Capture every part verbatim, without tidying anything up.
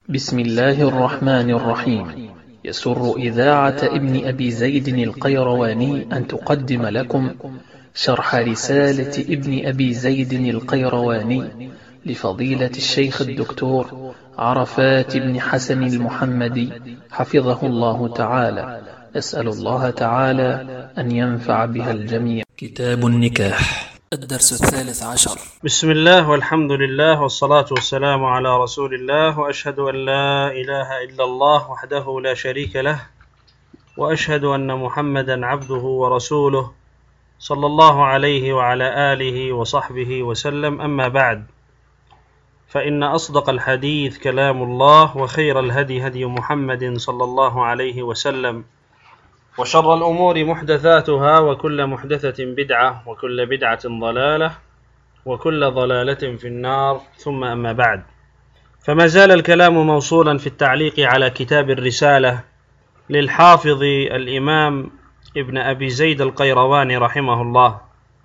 بسم الله الرحمن الرحيم. يسر إذاعة ابن أبي زيد القيرواني أن تقدم لكم شرح رسالة ابن أبي زيد القيرواني لفضيلة الشيخ الدكتور عرفات بن حسن المحمدي حفظه الله تعالى. أسأل الله تعالى أن ينفع بها الجميع. كتاب النكاح، الدرس الثالث عشر. بسم الله والحمد لله والصلاة والسلام على رسول الله، وأشهد أن لا إله إلا الله وحده لا شريك له، وأشهد أن محمدا عبده ورسوله صلى الله عليه وعلى آله وصحبه وسلم. أما بعد، فإن أصدق الحديث كلام الله، وخير الهدي هدي محمد صلى الله عليه وسلم، وشر الأمور محدثاتها، وكل محدثة بدعة، وكل بدعة ضلالة، وكل ضلالة في النار. ثم أما بعد، فما زال الكلام موصولا في التعليق على كتاب الرسالة للحافظ الإمام ابن أبي زيد القيرواني رحمه الله.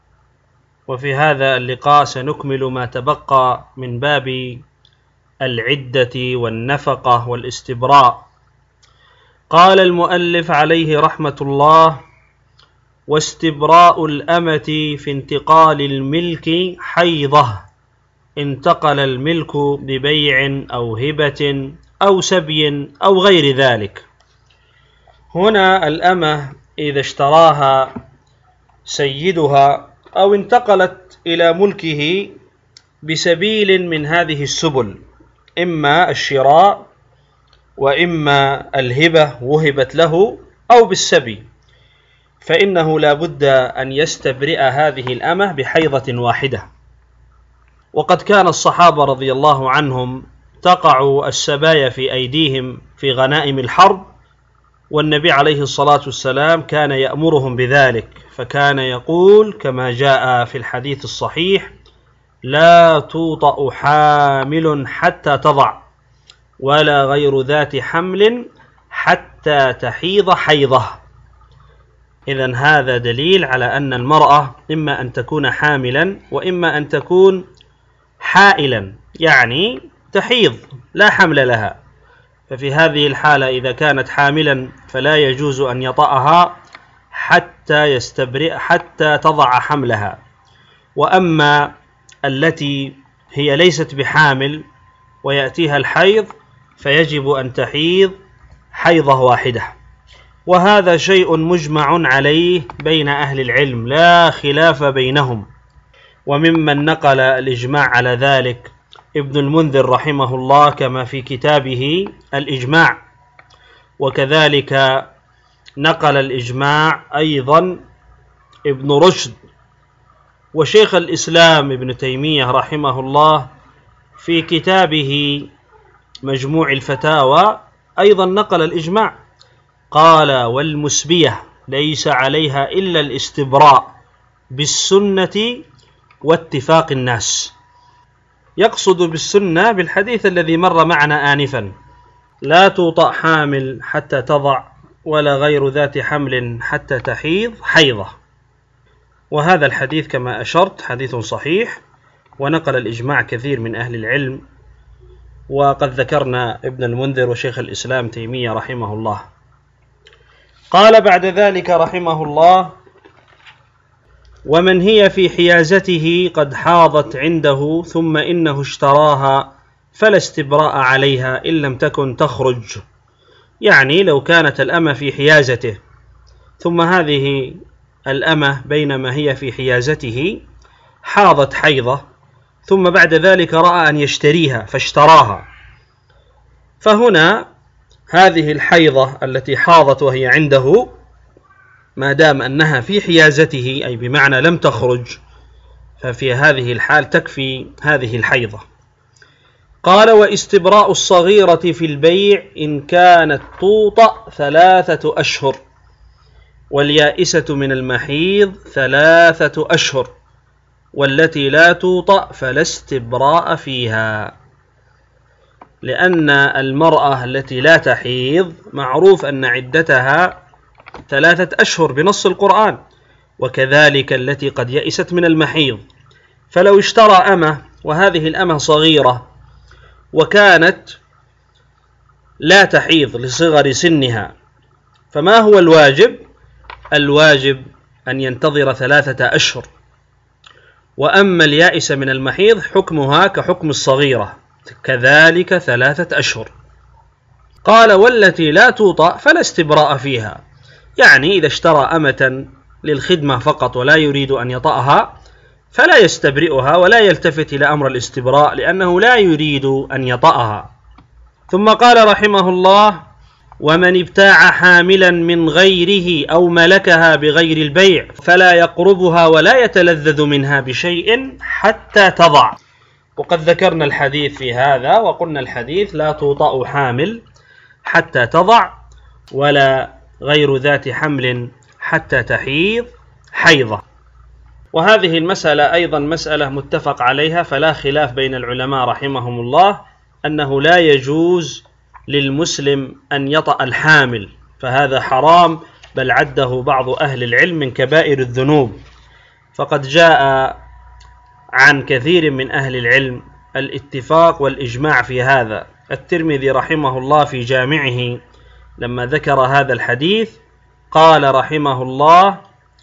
وفي هذا اللقاء سنكمل ما تبقى من باب العدة والنفقة والاستبراء. قال المؤلف عليه رحمة الله: واستبراء الأمة في انتقال الملك حيضة، انتقل الملك ببيع أو هبة أو سبي أو غير ذلك. هنا الأمة إذا اشتراها سيدها أو انتقلت إلى ملكه بسبيل من هذه السبل، إما الشراء وإما الهبة وهبت له أو بالسبي، فإنه لا بد أن يستبرئ هذه الأمة بحيضة واحدة. وقد كان الصحابة رضي الله عنهم تقع السبايا في أيديهم في غنائم الحرب، والنبي عليه الصلاة والسلام كان يأمرهم بذلك، فكان يقول كما جاء في الحديث الصحيح: لا توطأ حامل حتى تضع، ولا غير ذات حمل حتى تحيض حيضة. إذن هذا دليل على أن المرأة إما أن تكون حاملا وإما أن تكون حائلا، يعني تحيض لا حمل لها. ففي هذه الحالة إذا كانت حاملا فلا يجوز أن يطأها حتى يستبرئ حتى تضع حملها. وأما التي هي ليست بحامل ويأتيها الحيض فيجب أن تحيض حيضة واحدة. وهذا شيء مجمع عليه بين أهل العلم، لا خلاف بينهم. وممن نقل الإجماع على ذلك ابن المنذر رحمه الله كما في كتابه الإجماع، وكذلك نقل الإجماع أيضا ابن رشد، وشيخ الإسلام ابن تيمية رحمه الله في كتابه مجموع الفتاوى أيضا نقل الإجماع. قال: والمسبية ليس عليها إلا الاستبراء بالسنة واتفاق الناس. يقصد بالسنة بالحديث الذي مر معنا آنفا: لا توطأ حامل حتى تضع، ولا غير ذات حمل حتى تحيض حيضة. وهذا الحديث كما أشرت حديث صحيح، ونقل الإجماع كثير من أهل العلم، وقد ذكرنا ابن المنذر وشيخ الإسلام تيمية رحمه الله. قال بعد ذلك رحمه الله: ومن هي في حيازته قد حاضت عنده ثم إنه اشتراها فلا استبراء عليها إن لم تكن تخرج. يعني لو كانت الأمة في حيازته ثم هذه الأمة بينما هي في حيازته حاضت حيضة، ثم بعد ذلك رأى أن يشتريها فاشتراها، فهنا هذه الحيضة التي حاضت وهي عنده ما دام أنها في حيازته، أي بمعنى لم تخرج، ففي هذه الحال تكفي هذه الحيضة. قال: واستبراء الصغيرة في البيع إن كانت توطأ ثلاثة أشهر، واليائسة من المحيض ثلاثة أشهر، والتي لا توطأ فلا استبراء فيها. لأن المرأة التي لا تحيض معروف أن عدتها ثلاثة أشهر بنص القرآن، وكذلك التي قد يئست من المحيض. فلو اشترى أمة وهذه الأمة صغيرة وكانت لا تحيض لصغر سنها، فما هو الواجب؟ الواجب أن ينتظر ثلاثة أشهر. وأما اليائسة من المحيض حكمها كحكم الصغيرة كذلك ثلاثة أشهر. قال والتي لا توطأ فلا استبراء فيها، يعني إذا اشترى أمة للخدمة فقط ولا يريد أن يطأها فلا يستبرئها ولا يلتفت إلى أمر الاستبراء لأنه لا يريد أن يطأها. ثم قال رحمه الله: ومن ابتاع حاملا من غيره أو ملكها بغير البيع فلا يقربها ولا يتلذذ منها بشيء حتى تضع. وقد ذكرنا الحديث في هذا وقلنا الحديث لا توطأ حامل حتى تضع ولا غير ذات حمل حتى تحيض حيضة. وهذه المسألة أيضا مسألة متفق عليها، فلا خلاف بين العلماء رحمهم الله أنه لا يجوز للمسلم أن يطأ الحامل، فهذا حرام، بل عده بعض أهل العلم من كبائر الذنوب. فقد جاء عن كثير من أهل العلم الاتفاق والإجماع في هذا. الترمذي رحمه الله في جامعه لما ذكر هذا الحديث قال رحمه الله: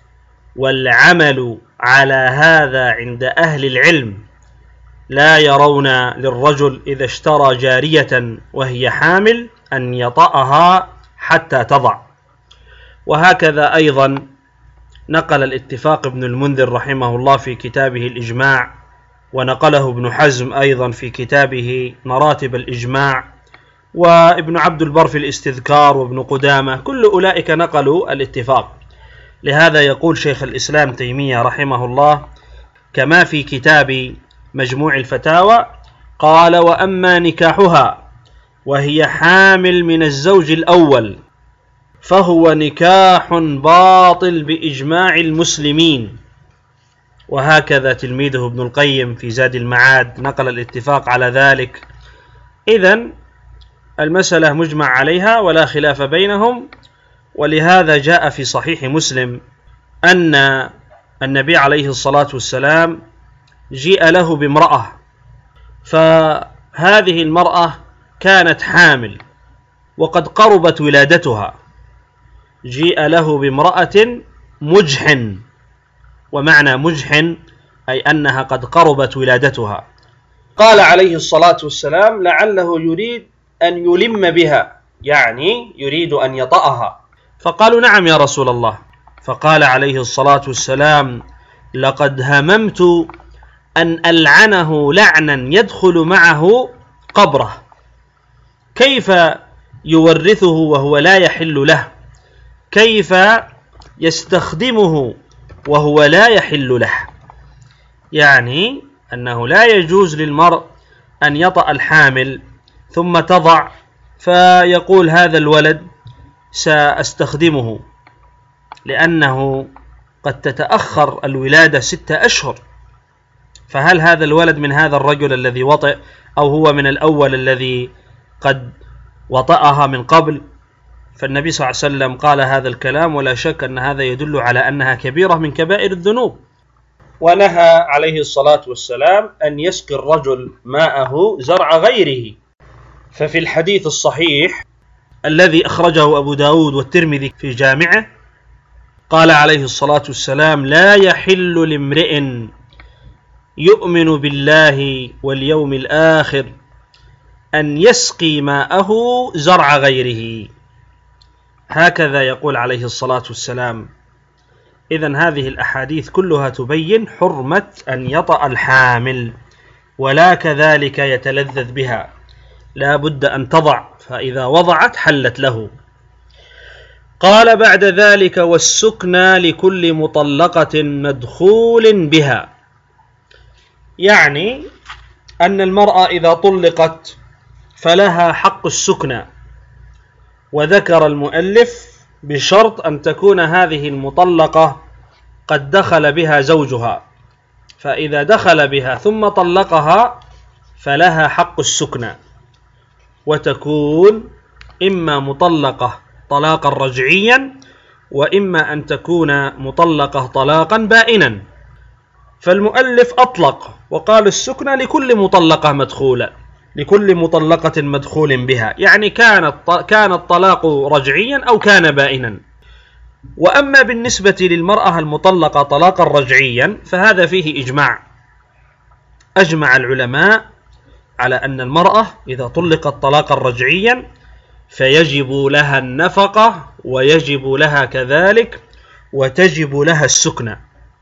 والعمل على هذا عند أهل العلم لا يرون للرجل إذا اشترى جارية وهي حامل أن يطأها حتى تضع. وهكذا أيضا نقل الاتفاق ابن المنذر رحمه الله في كتابه الإجماع، ونقله ابن حزم أيضا في كتابه مراتب الإجماع، وابن عبد البر في الاستذكار، وابن قدامة، كل أولئك نقلوا الاتفاق. لهذا يقول شيخ الإسلام تيمية رحمه الله كما في كتاب مجموع الفتاوى قال: وأما نكاحها وهي حامل من الزوج الأول فهو نكاح باطل بإجماع المسلمين. وهكذا تلميذه ابن القيم في زاد المعاد نقل الاتفاق على ذلك. إذن المسألة مجمع عليها ولا خلاف بينهم. ولهذا جاء في صحيح مسلم أن النبي عليه الصلاة والسلام جيء له بامرأة، فهذه المرأة كانت حامل وقد قربت ولادتها. جيء له بامرأة مجحن، ومعنى مجحن أي أنها قد قربت ولادتها. قال عليه الصلاة والسلام لعله يريد أن يلم بها، يعني يريد أن يطأها. فقالوا: نعم يا رسول الله. فقال عليه الصلاة والسلام: لقد هممت أن ألعنه لعنا يدخل معه قبره، كيف يورثه وهو لا يحل له، كيف يستخدمه وهو لا يحل له. يعني أنه لا يجوز للمرء أن يطأ الحامل ثم تضع فيقول هذا الولد سأستخدمه، لأنه قد تتأخر الولادة ستة أشهر، فهل هذا الولد من هذا الرجل الذي وطئ أو هو من الأول الذي قد وطأها من قبل؟ فالنبي صلى الله عليه وسلم قال هذا الكلام، ولا شك أن هذا يدل على أنها كبيرة من كبائر الذنوب. ونهى عليه الصلاة والسلام أن يسقي الرجل ماءه زرع غيره. ففي الحديث الصحيح الذي أخرجه أبو داود والترمذي في جامعه قال عليه الصلاة والسلام: لا يحل لامرئ يؤمن بالله واليوم الآخر أن يسقي ماءه زرع غيره. هكذا يقول عليه الصلاة والسلام. إذن هذه الأحاديث كلها تبين حرمة أن يطأ الحامل، ولا كذلك يتلذذ بها، لا بد أن تضع، فإذا وضعت حلت له. قال بعد ذلك: والسكنى لكل مطلقة مدخول بها. يعني أن المرأة إذا طلقت فلها حق السكنى. وذكر المؤلف بشرط أن تكون هذه المطلقة قد دخل بها زوجها، فإذا دخل بها ثم طلقها فلها حق السكنى، وتكون إما مطلقة طلاقا رجعيا، وإما أن تكون مطلقة طلاقا بائنا. فالمؤلف أطلق وقال السكنى لكل مطلقة مدخولة، لكل مطلقة مدخول بها، يعني كان كان الطلاق رجعيا أو كان بائنا. وأما بالنسبة للمرأة المطلقة طلاقا رجعيا فهذا فيه إجماع، أجمع العلماء على أن المرأة إذا طلقت طلاقا رجعيا فيجب لها النفقة ويجب لها كذلك وتجب لها السكنى.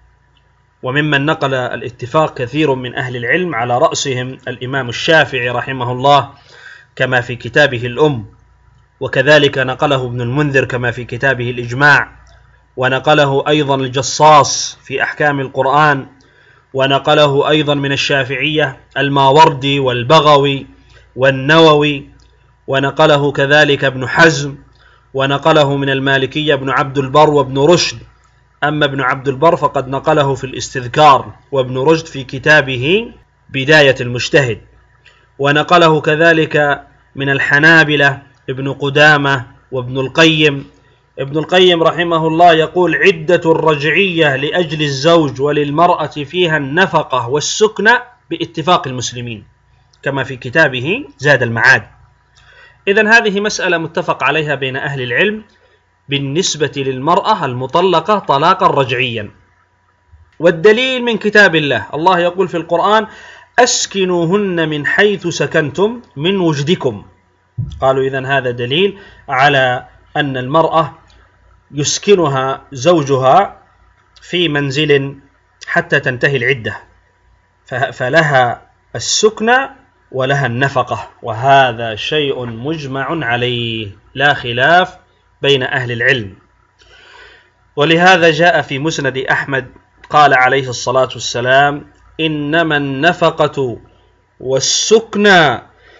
وممن نقل الاتفاق كثير من أهل العلم على رأسهم الإمام الشافعي رحمه الله كما في كتابه الأم، وكذلك نقله ابن المنذر كما في كتابه الإجماع، ونقله أيضا الجصاص في أحكام القرآن، ونقله أيضا من الشافعية الماوردي والبغوي والنووي، ونقله كذلك ابن حزم، ونقله من المالكية ابن عبد البر وابن رشد. أما ابن عبد البر فقد نقله في الاستذكار، وابن رشد في كتابه بداية المجتهد، ونقله كذلك من الحنابلة ابن قدامة وابن القيم. ابن القيم رحمه الله يقول: عدة الرجعية لأجل الزوج وللمرأة فيها النفقة والسكنى باتفاق المسلمين، كما في كتابه زاد المعاد. إذن هذه مسألة متفق عليها بين أهل العلم بالنسبة للمرأة المطلقة طلاقا رجعيا. والدليل من كتاب الله، الله يقول في القرآن: أسكنوهن من حيث سكنتم من وجدكم. قالوا إذن هذا دليل على أن المرأة يسكنها زوجها في منزل حتى تنتهي العدة، فلها السكنى ولها النفقة، وهذا شيء مجمع عليه لا خلاف بين أهل العلم. ولهذا جاء في مسند أحمد قال عليه الصلاة والسلام: إنما النفقة والسكنى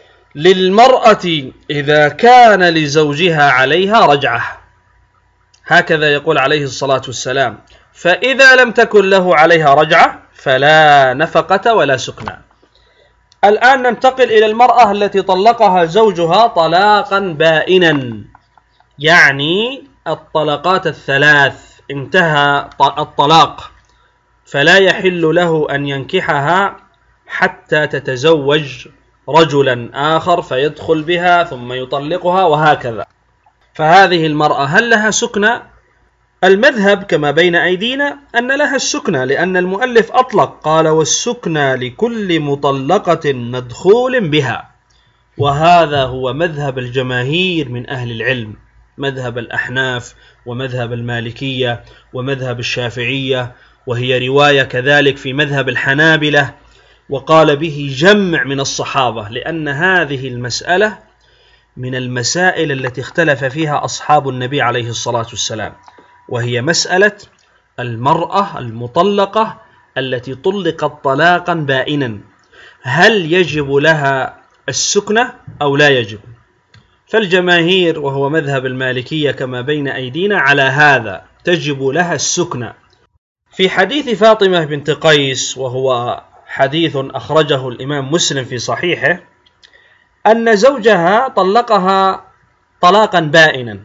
للمرأة إذا كان لزوجها عليها رجعة، هكذا يقول عليه الصلاة والسلام، فإذا لم تكن له عليها رجعة فلا نفقة ولا سكنى. الآن ننتقل إلى المرأة التي طلقها زوجها طلاقا بائنا، يعني الطلقات الثلاث انتهى الطلاق، فلا يحل له أن ينكحها حتى تتزوج رجلا آخر فيدخل بها ثم يطلقها وهكذا. فهذه المرأة هل لها سكنى؟ المذهب كما بين أيدينا أن لها السكنى، لأن المؤلف أطلق قال: والسكنى لكل مطلقة مدخول بها، وهذا هو مذهب الجماهير من أهل العلم، مذهب الأحناف ومذهب المالكية ومذهب الشافعية، وهي رواية كذلك في مذهب الحنابلة، وقال به جمع من الصحابة، لأن هذه المسألة من المسائل التي اختلف فيها أصحاب النبي عليه الصلاة والسلام، وهي مسألة المرأة المطلقة التي طلقت طلاقا بائنا، هل يجب لها السكنة أو لا يجب؟ فالجماهير وهو مذهب المالكية كما بين أيدينا على هذا، تجب لها السكنة. في حديث فاطمة بنت قيس، وهو حديث أخرجه الإمام مسلم في صحيحه، أن زوجها طلقها طلاقا بائنا،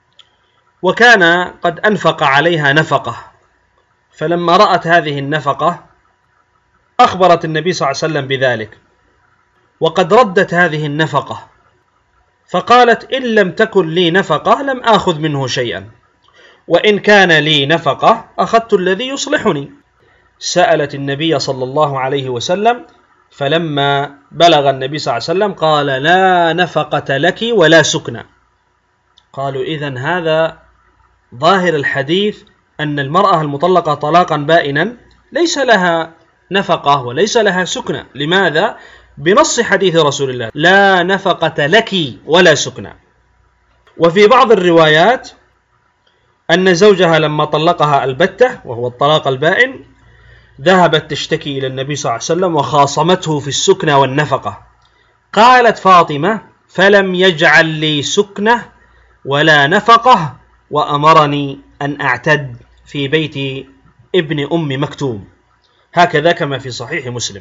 وكان قد أنفق عليها نفقة، فلما رأت هذه النفقة أخبرت النبي صلى الله عليه وسلم بذلك، وقد ردت هذه النفقة، فقالت: إن لم تكن لي نفقة لم آخذ منه شيئا، وإن كان لي نفقة أخذت الذي يصلحني. سألت النبي صلى الله عليه وسلم، فلما بلغ النبي صلى الله عليه وسلم قال: لا نفقة لك ولا سكنى. قالوا: إذن هذا ظاهر الحديث أن المرأة المطلقة طلاقا بائنا ليس لها نفقة وليس لها سكنى. لماذا؟ بنص حديث رسول الله: لا نفقة لك ولا سكنى. وفي بعض الروايات أن زوجها لما طلقها البتة وهو الطلاق البائن ذهبت تشتكي إلى النبي صلى الله عليه وسلم وخاصمته في السكنى والنفقة. قالت فاطمة: فلم يجعل لي سكنة ولا نفقة، وأمرني أن أعتد في بيت ابن أم مكتوم، هكذا كما في صحيح مسلم.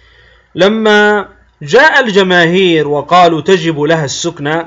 لما جاء الجماهير وقالوا تجب لها السكنى،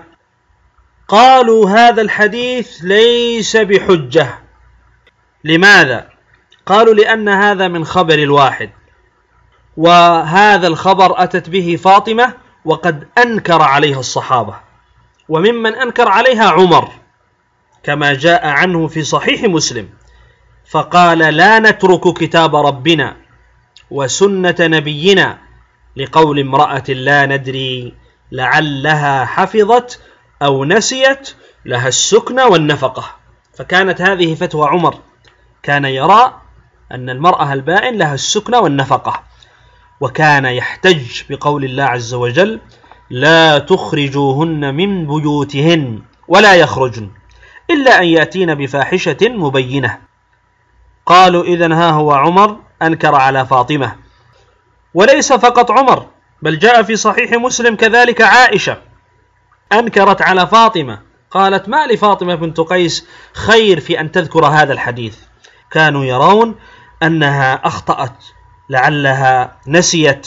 قالوا هذا الحديث ليس بحجة. لماذا؟ قالوا: لأن هذا من خبر الواحد، وهذا الخبر أتت به فاطمة وقد أنكر عليها الصحابة، وممن أنكر عليها عمر كما جاء عنه في صحيح مسلم، فقال: لا نترك كتاب ربنا وسنة نبينا لقول امرأة لا ندري لعلها حفظت أو نسيت لها السكن والنفقة. فكانت هذه فتوى عمر، كان يرى أن المرأة البائن لها السكن والنفقة، وكان يحتج بقول الله عز وجل: لا تخرجوهن من بيوتهن ولا يخرجن إلا أن يأتين بفاحشة مبينة. قالوا: إذن ها هو عمر أنكر على فاطمة. وليس فقط عمر، بل جاء في صحيح مسلم كذلك عائشة أنكرت على فاطمة، قالت: ما لفاطمة بنت قيس خير في أن تذكر هذا الحديث. كانوا يرون أنها أخطأت، لعلها نسيت.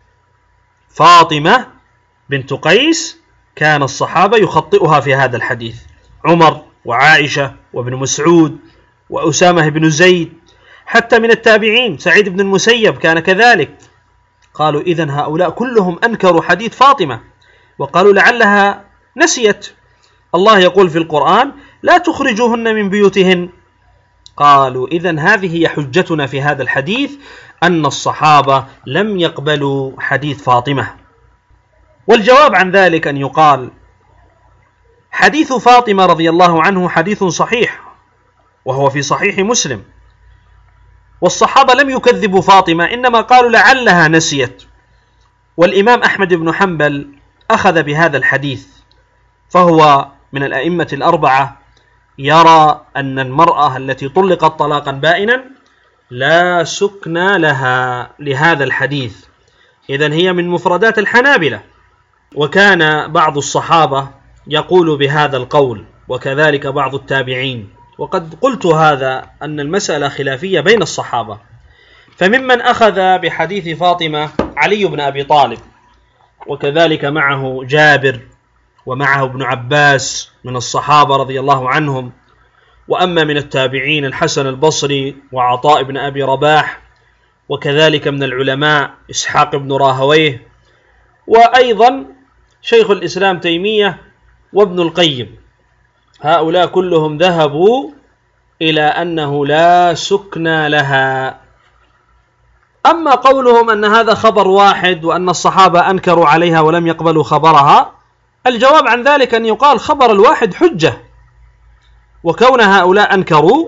فاطمة بنت قيس كان الصحابة يخطئها في هذا الحديث، عمر وعائشة وابن مسعود وأسامة بن زيد، حتى من التابعين سعيد بن المسيب كان كذلك. قالوا: إذن هؤلاء كلهم أنكروا حديث فاطمة، وقالوا لعلها نسيت. الله يقول في القرآن: لا تخرجوهن من بيوتهن. قالوا: إذن هذه هي حجتنا في هذا الحديث، أن الصحابة لم يقبلوا حديث فاطمة. والجواب عن ذلك أن يقال: حديث فاطمة رضي الله عنه حديث صحيح، وهو في صحيح مسلم، والصحابة لم يكذبوا فاطمة، إنما قالوا لعلها نسيت. والإمام أحمد بن حنبل أخذ بهذا الحديث، فهو من الأئمة الأربعة، يرى أن المرأة التي طلقت طلاقا بائنا لا سكن لها لهذا الحديث، إذن هي من مفردات الحنابلة. وكان بعض الصحابة يقول بهذا القول، وكذلك بعض التابعين. وقد قلت هذا أن المسألة خلافية بين الصحابة، فممن أخذ بحديث فاطمة علي بن أبي طالب، وكذلك معه جابر، ومعه ابن عباس من الصحابة رضي الله عنهم. وأما من التابعين الحسن البصري وعطاء بن أبي رباح، وكذلك من العلماء إسحاق بن راهويه، وأيضا شيخ الإسلام تيمية وابن القيم، هؤلاء كلهم ذهبوا إلى أنه لا سكن لها. أما قولهم أن هذا خبر واحد وأن الصحابة أنكروا عليها ولم يقبلوا خبرها، الجواب عن ذلك أن يقال: خبر الواحد حجة، وكون هؤلاء أنكروا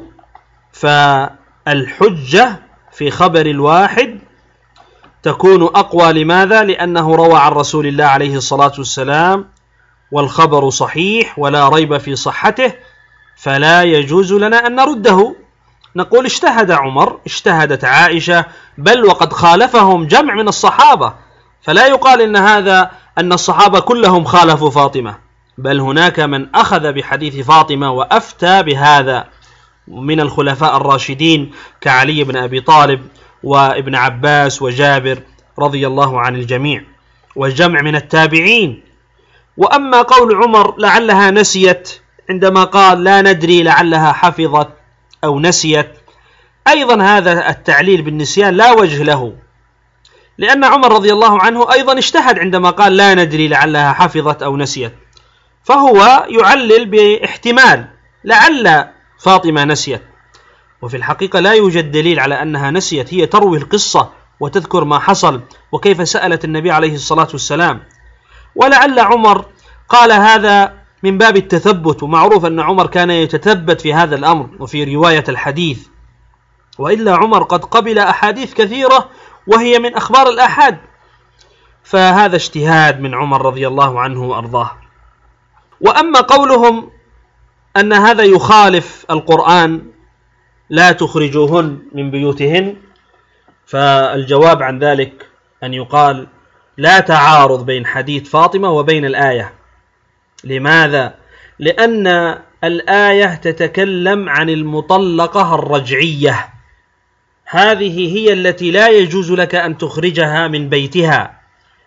فالحجة في خبر الواحد تكون أقوى. لماذا؟ لأنه روى عن رسول الله عليه الصلاة والسلام، والخبر صحيح ولا ريب في صحته، فلا يجوز لنا أن نرده. نقول: اجتهد عمر، اجتهدت عائشة، بل وقد خالفهم جمع من الصحابة، فلا يقال إن هذا أن الصحابة كلهم خالفوا فاطمة، بل هناك من أخذ بحديث فاطمة وأفتى بهذا من الخلفاء الراشدين كعلي بن أبي طالب وابن عباس وجابر رضي الله عن الجميع، والجمع من التابعين. وأما قول عمر لعلها نسيت عندما قال لا ندري لعلها حفظت أو نسيت، أيضا هذا التعليل بالنسيان لا وجه له، لأن عمر رضي الله عنه أيضا اجتهد عندما قال لا ندري لعلها حفظت أو نسيت، فهو يعلل باحتمال لعل فاطمة نسيت، وفي الحقيقة لا يوجد دليل على أنها نسيت، هي تروي القصة وتذكر ما حصل وكيف سألت النبي عليه الصلاة والسلام. ولعل عمر قال هذا من باب التثبت، ومعروف أن عمر كان يتثبت في هذا الأمر وفي رواية الحديث، وإلا عمر قد قبل أحاديث كثيرة وهي من أخبار الآحاد، فهذا اجتهاد من عمر رضي الله عنه وأرضاه. وأما قولهم أن هذا يخالف القرآن لا تخرجوهن من بيوتهن، فالجواب عن ذلك أن يقال لا تعارض بين حديث فاطمة وبين الآية. لماذا؟ لأن الآية تتكلم عن المطلقة الرجعية، هذه هي التي لا يجوز لك أن تخرجها من بيتها،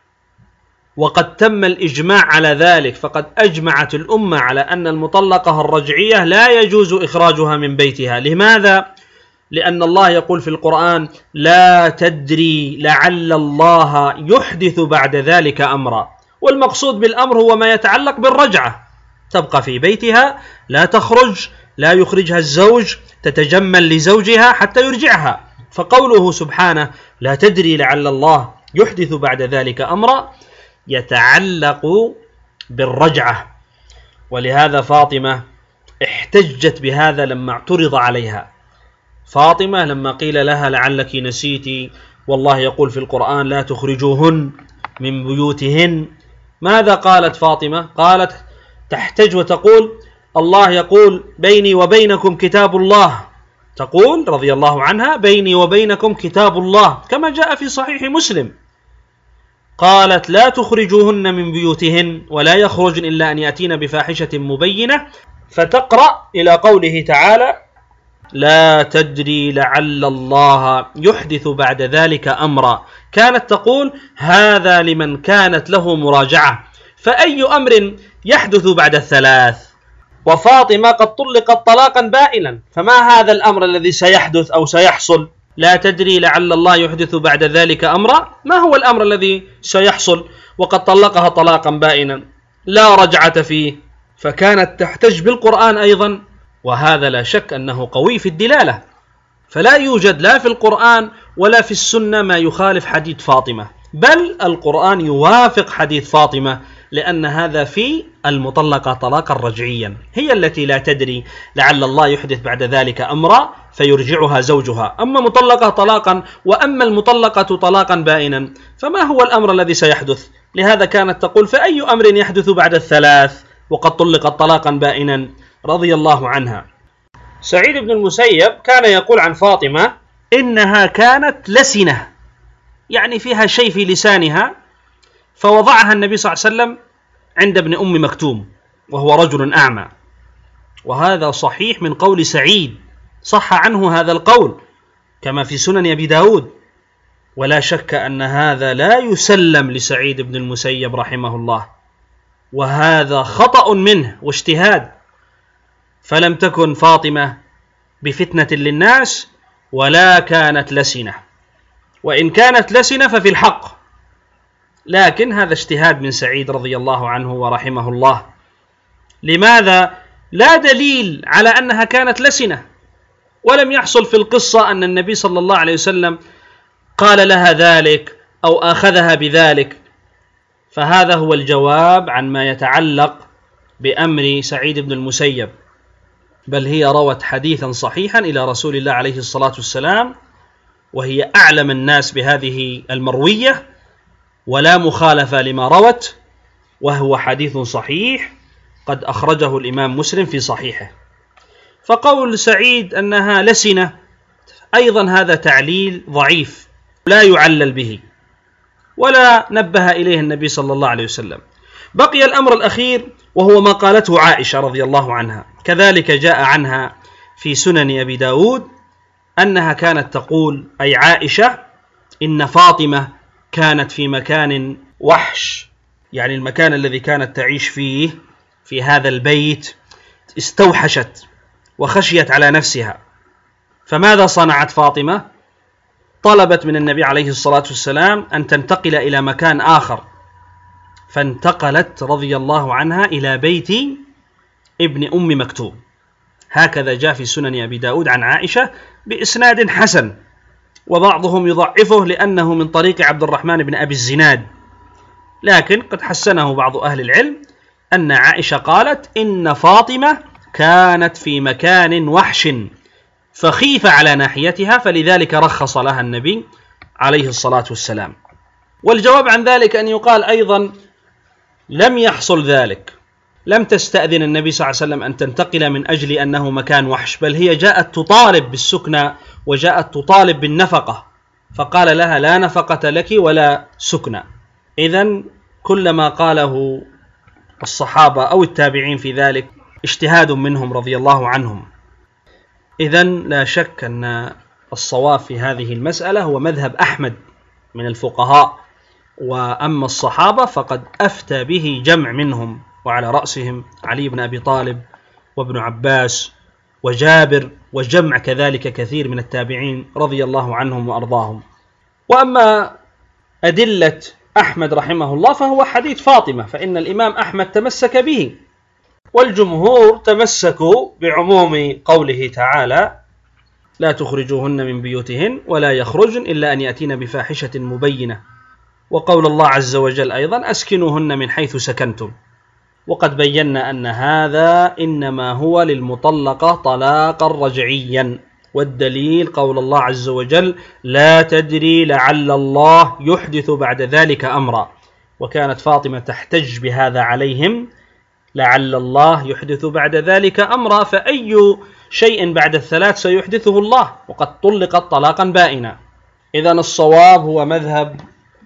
وقد تم الإجماع على ذلك، فقد أجمعت الأمة على أن المطلقة الرجعية لا يجوز إخراجها من بيتها. لماذا؟ لأن الله يقول في القرآن لا تدري لعل الله يحدث بعد ذلك أمرا، والمقصود بالأمر هو ما يتعلق بالرجعة، تبقى في بيتها لا تخرج، لا يخرجها الزوج، تتجمل لزوجها حتى يرجعها. فقوله سبحانه لا تدري لعل الله يحدث بعد ذلك أمرا يتعلق بالرجعة. ولهذا فاطمة احتجت بهذا لما اعترض عليها. فاطمة لما قيل لها لعلك نسيتي والله يقول في القرآن لا تخرجوهن من بيوتهن، ماذا قالت فاطمة؟ قالت تحتج وتقول الله يقول بيني وبينكم كتاب الله، تقول رضي الله عنها بيني وبينكم كتاب الله كما جاء في صحيح مسلم. قالت لا تخرجوهن من بيوتهن ولا يخرجن إلا أن يأتين بفاحشة مبينة، فتقرأ إلى قوله تعالى لا تدري لعل الله يحدث بعد ذلك أمرا. كانت تقول هذا لمن كانت له مراجعة، فأي أمر يحدث بعد الثلاث؟ وفاطمة قد طلقت طلاقا بائنا، فما هذا الأمر الذي سيحدث أو سيحصل؟ لا تدري لعل الله يحدث بعد ذلك أمرا، ما هو الأمر الذي سيحصل وقد طلقها طلاقا بائنا لا رجعة فيه؟ فكانت تحتج بالقرآن أيضا، وهذا لا شك أنه قوي في الدلالة، فلا يوجد لا في القرآن ولا في السنة ما يخالف حديث فاطمة، بل القرآن يوافق حديث فاطمة، لأن هذا في المطلقة طلاقا رجعيا، هي التي لا تدري لعل الله يحدث بعد ذلك أمرا فيرجعها زوجها. أما مطلقة طلاقا، وأما المطلقة طلاقا بائنا، فما هو الأمر الذي سيحدث؟ لهذا كانت تقول فأي أمر يحدث بعد الثلاث وقد طلقت طلاقا بائنا رضي الله عنها. سعيد بن المسيب كان يقول عن فاطمة إنها كانت لسنة، يعني فيها شيء في لسانها، فوضعها النبي صلى الله عليه وسلم عند ابن أم مكتوم وهو رجل أعمى، وهذا صحيح من قول سعيد، صح عنه هذا القول كما في سنن أبي داود، ولا شك أن هذا لا يسلم لسعيد بن المسيب رحمه الله، وهذا خطأ منه واجتهاد. فلم تكن فاطمة بفتنة للناس ولا كانت لسنة، وإن كانت لسنة ففي الحق، لكن هذا اجتهاد من سعيد رضي الله عنه ورحمه الله. لماذا؟ لا دليل على أنها كانت لسنة، ولم يحصل في القصة أن النبي صلى الله عليه وسلم قال لها ذلك أو أخذها بذلك. فهذا هو الجواب عن ما يتعلق بأمر سعيد بن المسيب، بل هي روت حديثا صحيحا إلى رسول الله عليه الصلاة والسلام، وهي أعلم الناس بهذه المروية ولا مخالفة لما روت، وهو حديث صحيح قد أخرجه الإمام مسلم في صحيحه. فقول سعيد أنها لسنة أيضا هذا تعليل ضعيف لا يعلل به ولا نبه إليه النبي صلى الله عليه وسلم. بقي الأمر الأخير وهو ما قالته عائشة رضي الله عنها، كذلك جاء عنها في سنن أبي داود أنها كانت تقول، أي عائشة، إن فاطمة كانت في مكان وحش، يعني المكان الذي كانت تعيش فيه في هذا البيت، استوحشت وخشيت على نفسها. فماذا صنعت فاطمة؟ طلبت من النبي عليه الصلاة والسلام أن تنتقل إلى مكان آخر، فانتقلت رضي الله عنها إلى بيت ابن أم مكتوم. هكذا جاء في سنن أبي داود عن عائشة بإسناد حسن، وبعضهم يضعفه لأنه من طريق عبد الرحمن بن أبي الزناد، لكن قد حسنه بعض أهل العلم أن عائشة قالت إن فاطمة كانت في مكان وحش فخيف على ناحيتها، فلذلك رخص لها النبي عليه الصلاة والسلام. والجواب عن ذلك أن يقال أيضا لم يحصل ذلك، لم تستأذن النبي صلى الله عليه وسلم أن تنتقل من أجل أنه مكان وحش، بل هي جاءت تطالب بالسكنى وجاءت تطالب بالنفقة، فقال لها لا نفقة لك ولا سكنى. إذن كل ما قاله الصحابة أو التابعين في ذلك اجتهاد منهم رضي الله عنهم. إذن لا شك أن الصواب في هذه المسألة هو مذهب أحمد من الفقهاء، وأما الصحابة فقد أفتى به جمع منهم، وعلى رأسهم علي بن أبي طالب وابن عباس وجابر وجمع كذلك كثير من التابعين رضي الله عنهم وأرضاهم. وأما أدلة أحمد رحمه الله فهو حديث فاطمة، فإن الإمام أحمد تمسك به، والجمهور تمسكوا بعموم قوله تعالى: لا تخرجوهن من بيوتهن ولا يخرجن إلا أن يأتين بفاحشة مبينة، وقول الله عز وجل أيضا: أسكنوهن من حيث سكنتم. وقد بينا أن هذا إنما هو للمطلقة طلاقا رجعيا، والدليل قول الله عز وجل: لا تدري لعل الله يحدث بعد ذلك أمرا. وكانت فاطمة تحتج بهذا عليهم: لعل الله يحدث بعد ذلك أمرا، فأي شيء بعد الثلاث سيحدثه الله، وقد طلقت طلاقا بائنا. إذن الصواب هو مذهب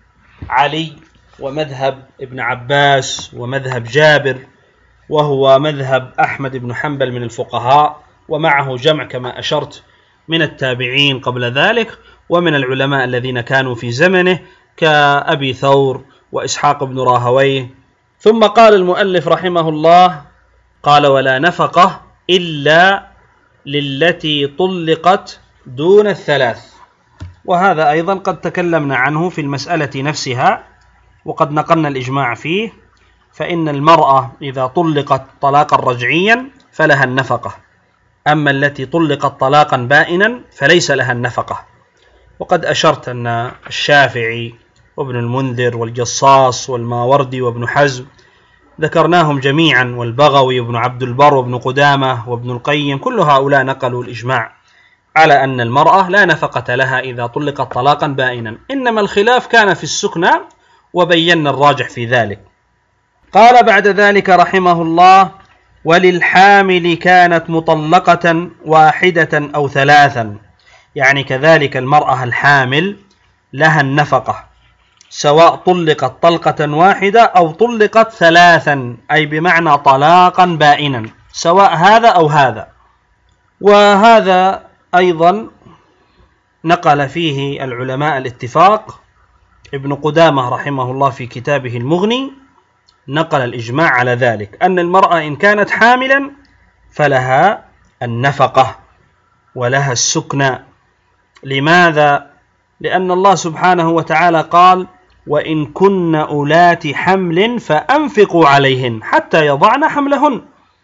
علي ومذهب ابن عباس ومذهب جابر، وهو مذهب أحمد بن حنبل من الفقهاء، ومعه جمع كما أشرت من التابعين قبل ذلك ومن العلماء الذين كانوا في زمنه كأبي ثور وإسحاق بن راهويه. ثم قال المؤلف رحمه الله: قال: ولا نفقة إلا للتي طلقت دون الثلاث. وهذا أيضا قد تكلمنا عنه في المسألة نفسها، وقد نقلنا الإجماع فيه. فإن المرأة إذا طلقت طلاقا رجعيا فلها النفقة، أما التي طلقت طلاقا بائنا فليس لها النفقة. وقد أشرت أن الشافعي وابن المنذر والجصاص والماوردي وابن حزم ذكرناهم جميعا، والبغوي وابن عبد البر وابن قدامة وابن القيم، كل هؤلاء نقلوا الإجماع على أن المرأة لا نفقة لها إذا طلقت طلاقا بائنا، إنما الخلاف كان في السكنى، وبينا الراجح في ذلك. قال بعد ذلك رحمه الله: وللحامل كانت مطلقة واحدة أو ثلاثا، يعني كذلك المرأة الحامل لها النفقة، سواء طلقت طلقة واحدة أو طلقت ثلاثا، أي بمعنى طلاقا بائنا، سواء هذا أو هذا. وهذا أيضا نقل فيه العلماء الاتفاق. ابن قدامة رحمه الله في كتابه المغني نقل الإجماع على ذلك، أن المرأة إن كانت حاملا فلها النفقة ولها السكنى. لماذا؟ لأن الله سبحانه وتعالى قال: وإن كن أولات حمل فأنفقوا عليهن حتى يضعن حملهن.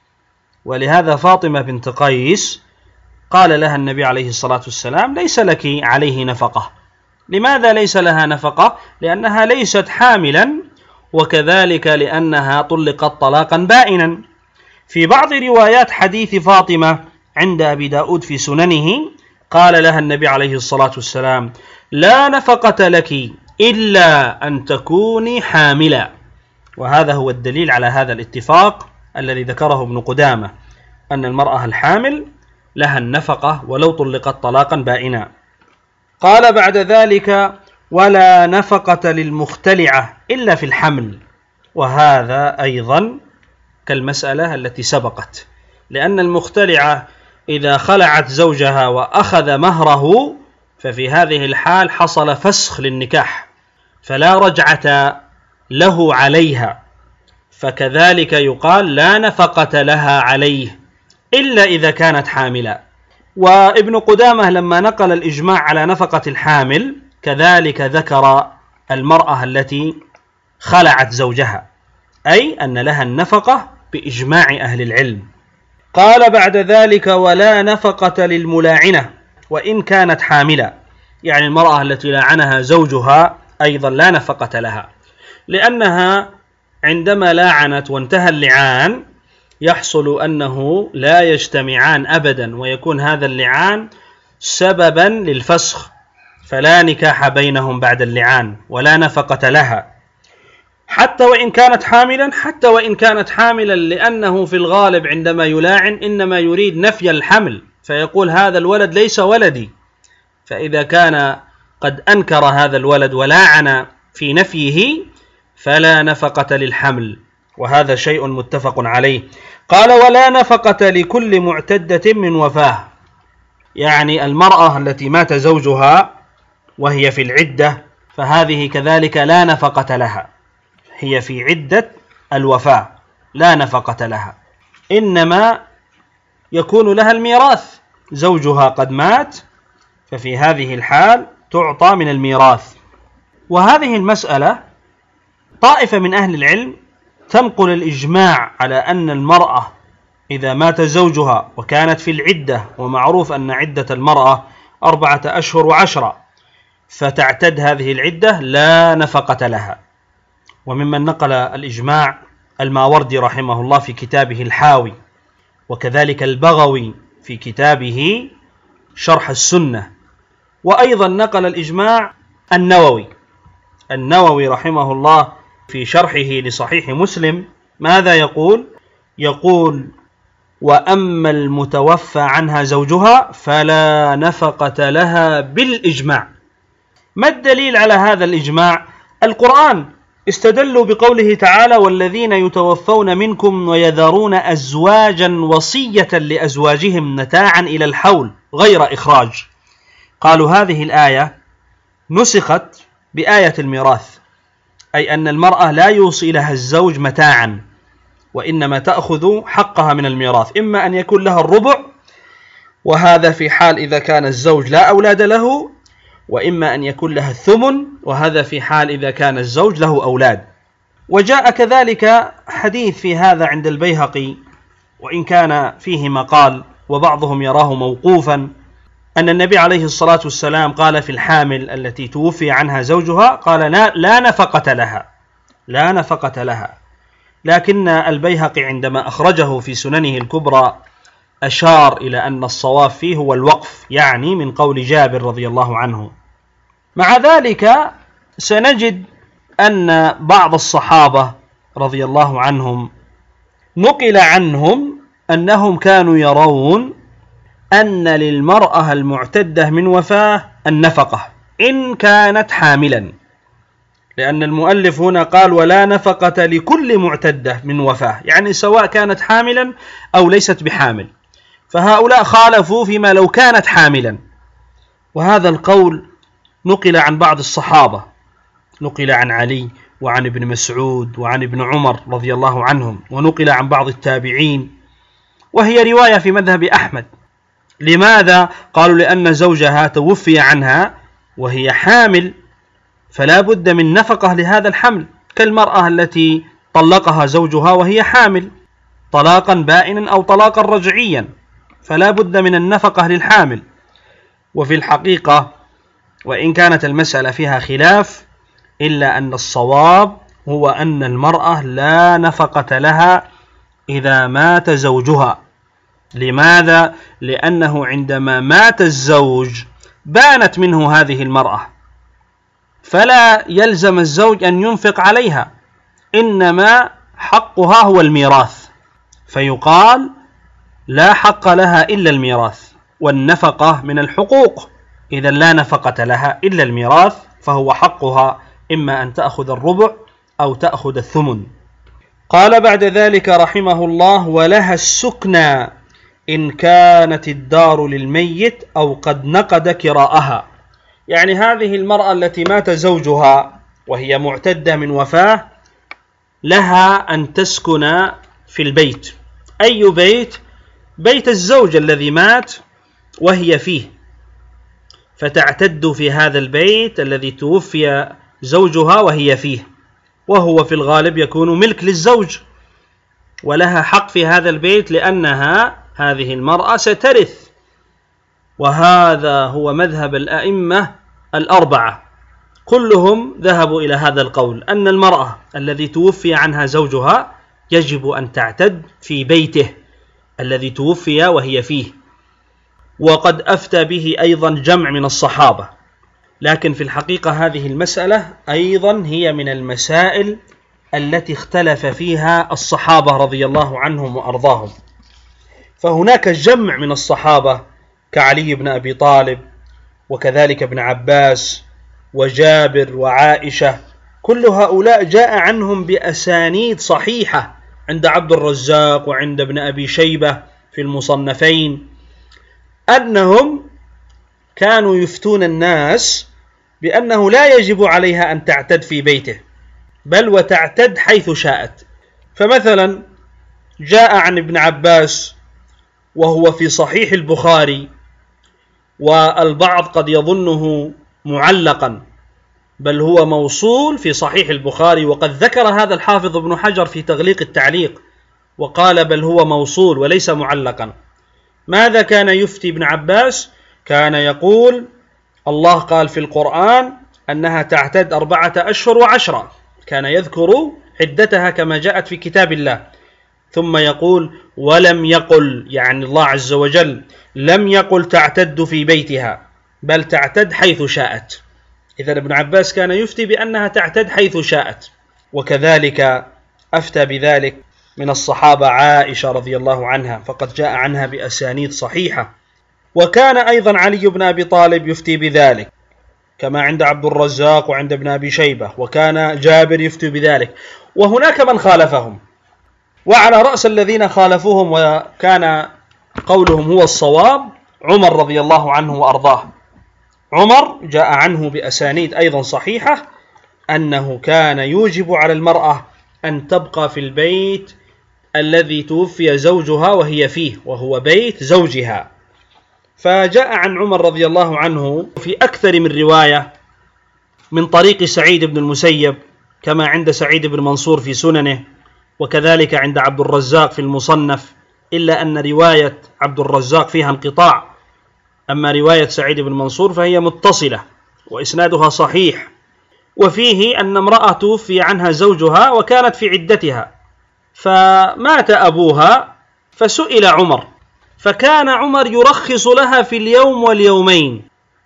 ولهذا فاطمة بنت قيس قال لها النبي عليه الصلاة والسلام: ليس لك عليه نفقة. لماذا ليس لها نفقة؟ لأنها ليست حاملا، وكذلك لأنها طلقت طلاقا بائنا. في بعض روايات حديث فاطمة عند أبي داود في سننه قال لها النبي عليه الصلاة والسلام: لا نفقة لك إلا أن تكوني حاملا. وهذا هو الدليل على هذا الاتفاق الذي ذكره ابن قدامة، أن المرأة الحامل لها النفقة ولو طلقت طلاقا بائنا. قال بعد ذلك: ولا نفقة للمختلعة إلا في الحمل. وهذا أيضا كالمسألة التي سبقت، لأن المختلعة إذا خلعت زوجها وأخذ مهره ففي هذه الحال حصل فسخ للنكاح، فلا رجعة له عليها، فكذلك يقال لا نفقة لها عليه إلا إذا كانت حاملا. وابن قدامة لما نقل الإجماع على نفقة الحامل كذلك ذكر المرأة التي خلعت زوجها، أي أن لها النفقة بإجماع أهل العلم. قال بعد ذلك: ولا نفقة للملاعنة وإن كانت حاملة، يعني المرأة التي لاعنها زوجها أيضا لا نفقة لها، لأنها عندما لاعنت وانتهى اللعان يحصل أنه لا يجتمعان أبدا، ويكون هذا اللعان سببا للفسخ، فلا نكاح بينهم بعد اللعان ولا نفقة لها، حتى وإن كانت حاملا حتى وإن كانت حاملا لأنه في الغالب عندما يلاعن إنما يريد نفي الحمل، فيقول هذا الولد ليس ولدي، فإذا كان قد أنكر هذا الولد ولاعن في نفيه فلا نفقة للحمل، وهذا شيء متفق عليه. قال: ولا نفقة لكل معتدة من وفاة، يعني المرأة التي مات زوجها وهي في العدة فهذه كذلك لا نفقة لها، هي في عدة الوفاة لا نفقة لها، إنما يكون لها الميراث، زوجها قد مات ففي هذه الحال تعطى من الميراث. وهذه المسألة طائفة من أهل العلم تنقل الإجماع على أن المرأة إذا مات زوجها وكانت في العدة، ومعروف أن عدة المرأة أربعة أشهر وعشرة، فتعتد هذه العدة لا نفقة لها. وممن نقل الإجماع الماوردي رحمه الله في كتابه الحاوي، وكذلك البغوي في كتابه شرح السنة، وأيضا نقل الإجماع النووي النووي رحمه الله في شرحه لصحيح مسلم. ماذا يقول؟ يقول: وأما المتوفى عنها زوجها فلا نفقة لها بالإجماع. ما الدليل على هذا الإجماع؟ القرآن استدلوا بقوله تعالى: والذين يتوفون منكم ويذرون أزواجا وصية لأزواجهم متاعا إلى الحول غير إخراج. قالوا هذه الآية نسخت بآية الميراث، أي أن المرأة لا يوصي لها الزوج متاعا، وإنما تأخذ حقها من الميراث، إما أن يكون لها الربع، وهذا في حال إذا كان الزوج لا أولاد له، وإما أن يكون لها الثمن، وهذا في حال إذا كان الزوج له أولاد. وجاء كذلك حديث في هذا عند البيهقي، وإن كان فيه مقال وبعضهم يراه موقوفا، أن النبي عليه الصلاة والسلام قال في الحامل التي توفي عنها زوجها، قال لا, لا نفقة لها لا نفقة لها لكن البيهقي عندما أخرجه في سننه الكبرى أشار إلى أن الصواب فيه هو الوقف، يعني من قول جابر رضي الله عنه. مع ذلك سنجد أن بعض الصحابة رضي الله عنهم نقل عنهم أنهم كانوا يرون أن للمرأة المعتدة من وفاة النفقة إن كانت حاملا، لأن المؤلف هنا قال: ولا نفقة لكل معتدة من وفاة، يعني سواء كانت حاملا أو ليست بحامل. فهؤلاء خالفوا فيما لو كانت حاملا، وهذا القول نقل عن بعض الصحابة، نقل عن علي وعن ابن مسعود وعن ابن عمر رضي الله عنهم، ونقل عن بعض التابعين، وهي رواية في مذهب أحمد. لماذا؟ قالوا: لأن زوجها توفي عنها وهي حامل، فلا بد من نفقة لهذا الحمل، كالمرأة التي طلقها زوجها وهي حامل طلاقا بائنا أو طلاقا رجعيا، فلا بد من النفقة للحامل. وفي الحقيقة وإن كانت المسألة فيها خلاف، إلا أن الصواب هو أن المرأة لا نفقة لها إذا مات زوجها. لماذا؟ لأنه عندما مات الزوج بانت منه هذه المرأة، فلا يلزم الزوج أن ينفق عليها، إنما حقها هو الميراث، فيقال لا حق لها إلا الميراث، والنفقة من الحقوق، إذا لا نفقة لها إلا الميراث، فهو حقها إما أن تأخذ الربع أو تأخذ الثمن. قال بعد ذلك رحمه الله: ولها السكنى إن كانت الدار للميت أو قد نقد كراءها. يعني هذه المرأة التي مات زوجها وهي معتدة من وفاة لها أن تسكن في البيت. أي بيت؟ بيت الزوج الذي مات وهي فيه، فتعتد في هذا البيت الذي توفي زوجها وهي فيه، وهو في الغالب يكون ملك للزوج، ولها حق في هذا البيت لأنها هذه المرأة سترث. وهذا هو مذهب الأئمة الأربعة، كلهم ذهبوا إلى هذا القول، أن المرأة الذي توفي عنها زوجها يجب أن تعتد في بيته الذي توفي وهي فيه. وقد أفتى به أيضا جمع من الصحابة، لكن في الحقيقة هذه المسألة أيضا هي من المسائل التي اختلف فيها الصحابة رضي الله عنهم وأرضاهم. فهناك جمع من الصحابة كعلي بن أبي طالب، وكذلك ابن عباس وجابر وعائشة، كل هؤلاء جاء عنهم بأسانيد صحيحة عند عبد الرزاق وعند ابن أبي شيبة في المصنفين، أنهم كانوا يفتون الناس بأنه لا يجب عليها أن تعتد في بيته، بل وتعتد حيث شاءت. فمثلا جاء عن ابن عباس وهو في صحيح البخاري، والبعض قد يظنه معلقا، بل هو موصول في صحيح البخاري، وقد ذكر هذا الحافظ ابن حجر في تغليق التعليق وقال بل هو موصول وليس معلقا. ماذا كان يفتي ابن عباس؟ كان يقول الله قال في القرآن أنها تعتد أربعة أشهر وعشرة، كان يذكر عدتها كما جاءت في كتاب الله، ثم يقول ولم يقل، يعني الله عز وجل لم يقل تعتد في بيتها بل تعتد حيث شاءت. إذن ابن عباس كان يفتي بأنها تعتد حيث شاءت. وكذلك أفتى بذلك من الصحابة عائشة رضي الله عنها، فقد جاء عنها بأسانيد صحيحة. وكان أيضا علي بن أبي طالب يفتي بذلك كما عند عبد الرزاق وعند ابن أبي شيبة، وكان جابر يفتي بذلك، وهناك من خالفهم. وعلى رأس الذين خالفوهم وكان قولهم هو الصواب عمر رضي الله عنه وأرضاه. عمر جاء عنه بأسانيد أيضا صحيحة أنه كان يوجب على المرأة أن تبقى في البيت الذي توفي زوجها وهي فيه، وهو بيت زوجها. فجاء عن عمر رضي الله عنه في أكثر من رواية من طريق سعيد بن المسيب كما عند سعيد بن منصور في سننه، وكذلك عند عبد الرزاق في المصنف، إلا أن رواية عبد الرزاق فيها انقطاع، أما رواية سعيد بن منصور فهي متصلة وإسنادها صحيح. وفيه أن امرأة توفي عنها زوجها وكانت في عدتها، فمات أبوها فسئل عمر، فكان عمر يرخص لها في اليوم واليومين،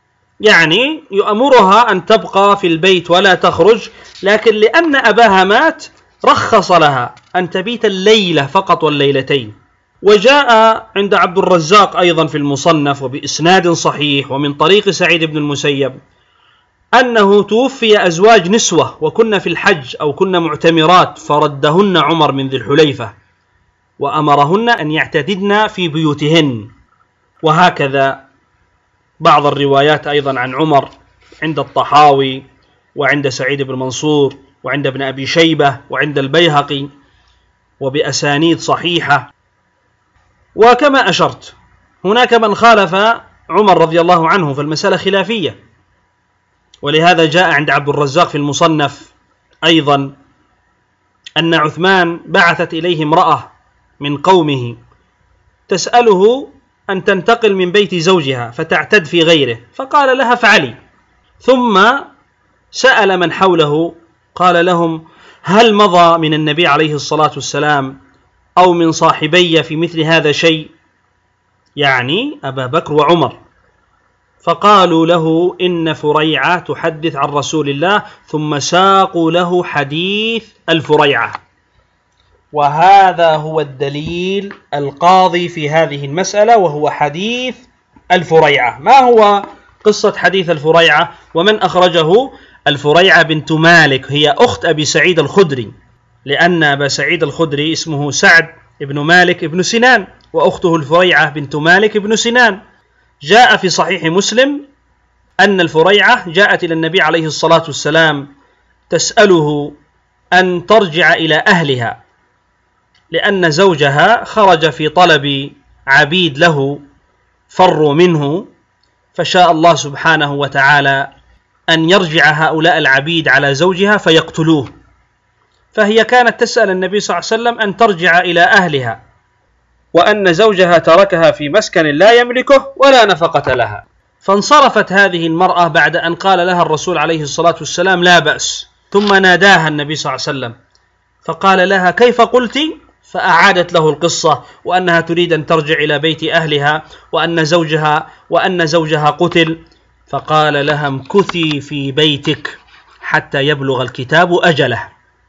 يعني يأمرها أن تبقى في البيت ولا تخرج، لكن لأن أباها مات رخص لها أن تبيت الليلة فقط والليلتين. وجاء عند عبد الرزاق أيضا في المصنف وبإسناد صحيح ومن طريق سعيد بن المسيب أنه توفي أزواج نسوة وكنا في الحج أو كنا معتمرات، فردهن عمر من ذي الحليفة وأمرهن أن يعتددن في بيوتهن. وهكذا بعض الروايات أيضا عن عمر عند الطحاوي وعند سعيد بن منصور وعند ابن أبي شيبة وعند البيهقي وبأسانيد صحيحة. وكما أشرت هناك من خالف عمر رضي الله عنه، فالمسألة خلافية، ولهذا جاء عند عبد الرزاق في المصنف أيضا أن عثمان بعثت إليه امرأة من قومه تسأله أن تنتقل من بيت زوجها فتعتد في غيره، فقال لها فعلي. ثم سأل من حوله قال لهم هل مضى من النبي عليه الصلاة والسلام أو من صاحبي في مثل هذا شيء، يعني أبا بكر وعمر؟ فقالوا له إن فريعة تحدث عن رسول الله، ثم ساقوا له حديث الفريعة. وهذا هو الدليل القاضي في هذه المسألة، وهو حديث الفريعة. ما هو قصة حديث الفريعة ومن أخرجه؟ الفريعة بنت مالك هي أخت أبي سعيد الخدري، لأن أبا سعيد الخدري اسمه سعد ابن مالك ابن سنان، وأخته الفريعة بنت مالك ابن سنان. جاء في صحيح مسلم أن الفريعة جاءت إلى النبي عليه الصلاة والسلام تسأله أن ترجع إلى أهلها، لأن زوجها خرج في طلب عبيد له فروا منه، فشاء الله سبحانه وتعالى أن يرجع هؤلاء العبيد على زوجها فيقتلوه. فهي كانت تسأل النبي صلى الله عليه وسلم أن ترجع إلى أهلها، وأن زوجها تركها في مسكن لا يملكه ولا نفقة لها. فانصرفت هذه المرأة بعد أن قال لها الرسول عليه الصلاة والسلام لا بأس، ثم ناداها النبي صلى الله عليه وسلم فقال لها كيف قلت؟ فأعادت له القصة، وأنها تريد أن ترجع إلى بيت أهلها، وأن زوجها وأن زوجها قتل. فقال لها امكثي في بيتك حتى يبلغ الكتاب أجله،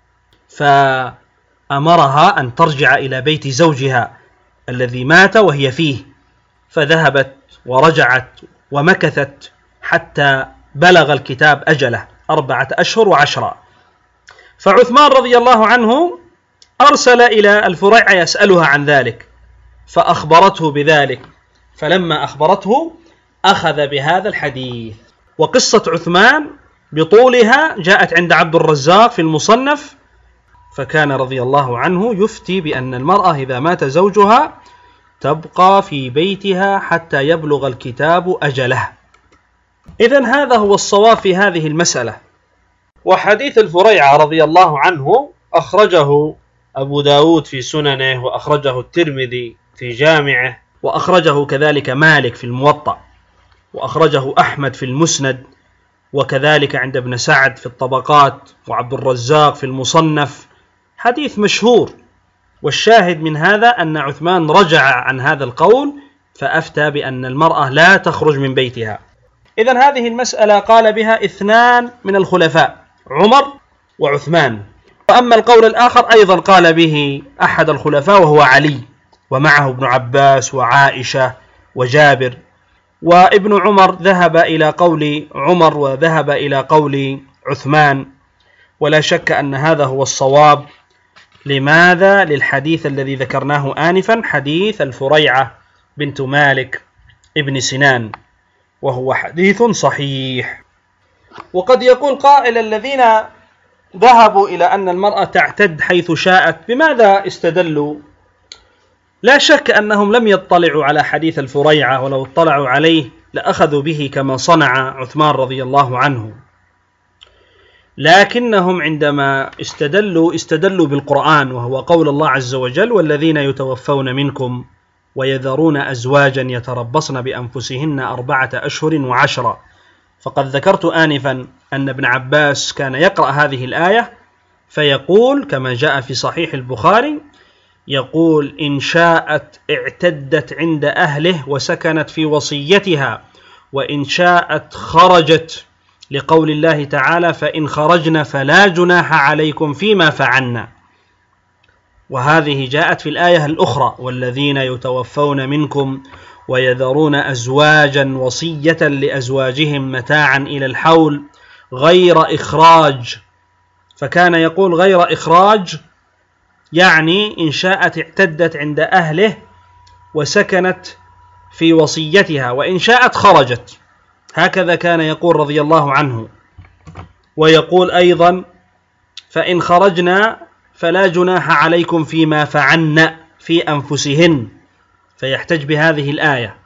فأمرها أن ترجع إلى بيت زوجها الذي مات وهي فيه، فذهبت ورجعت ومكثت حتى بلغ الكتاب أجله أربعة أشهر وعشرة. فعثمان رضي الله عنه أرسل إلى الفريعة يسألها عن ذلك، فأخبرته بذلك، فلما أخبرته أخذ بهذا الحديث. وقصة عثمان بطولها جاءت عند عبد الرزاق في المصنف، فكان رضي الله عنه يفتي بأن المرأة إذا مات زوجها تبقى في بيتها حتى يبلغ الكتاب أجله. إذن هذا هو الصواب في هذه المسألة، وحديث الفريعة رضي الله عنه أخرجه أبو داود في سننه، وأخرجه الترمذي في جامعه، وأخرجه كذلك مالك في الموطأ، وأخرجه أحمد في المسند، وكذلك عند ابن سعد في الطبقات، وعبد الرزاق في المصنف. حديث مشهور. والشاهد من هذا أن عثمان رجع عن هذا القول فأفتى بأن المرأة لا تخرج من بيتها. إذن هذه المسألة قال بها اثنان من الخلفاء، عمر وعثمان. وأما القول الآخر أيضا قال به أحد الخلفاء وهو علي، ومعه ابن عباس وعائشة وجابر. وابن عمر ذهب إلى قول عمر وذهب إلى قول عثمان، ولا شك أن هذا هو الصواب. لماذا؟ للحديث الذي ذكرناه آنفا، حديث الفريعة بنت مالك ابن سنان، وهو حديث صحيح. وقد يقول قائل: الذين ذهبوا إلى أن المرأة تعتد حيث شاءت بماذا استدلوا؟ لا شك أنهم لم يطلعوا على حديث الفريعة، ولو اطلعوا عليه لأخذوا به كما صنع عثمان رضي الله عنه. لكنهم عندما استدلوا استدلوا بالقرآن، وهو قول الله عز وجل: والذين يتوفون منكم ويذرون أزواجا يتربصن بأنفسهن أربعة أشهر وعشرة. فقد ذكرت آنفا أن ابن عباس كان يقرأ هذه الآية فيقول كما جاء في صحيح البخاري، يقول: إن شاءت اعتدت عند أهله وسكنت في وصيتها، وإن شاءت خرجت، لقول الله تعالى: فإن خرجن فلا جناح عليكم فيما فعلن. وهذه جاءت في الآية الأخرى: والذين يتوفون منكم ويذرون أزواجا وصية لأزواجهم متاعا إلى الحول غير إخراج. فكان يقول غير إخراج، يعني إن شاءت اعتدت عند أهله وسكنت في وصيتها، وإن شاءت خرجت. هكذا كان يقول رضي الله عنه. ويقول أيضا: فإن خرجنا فلا جناح عليكم فيما فعلن في أنفسهن، فيحتج بهذه الآية.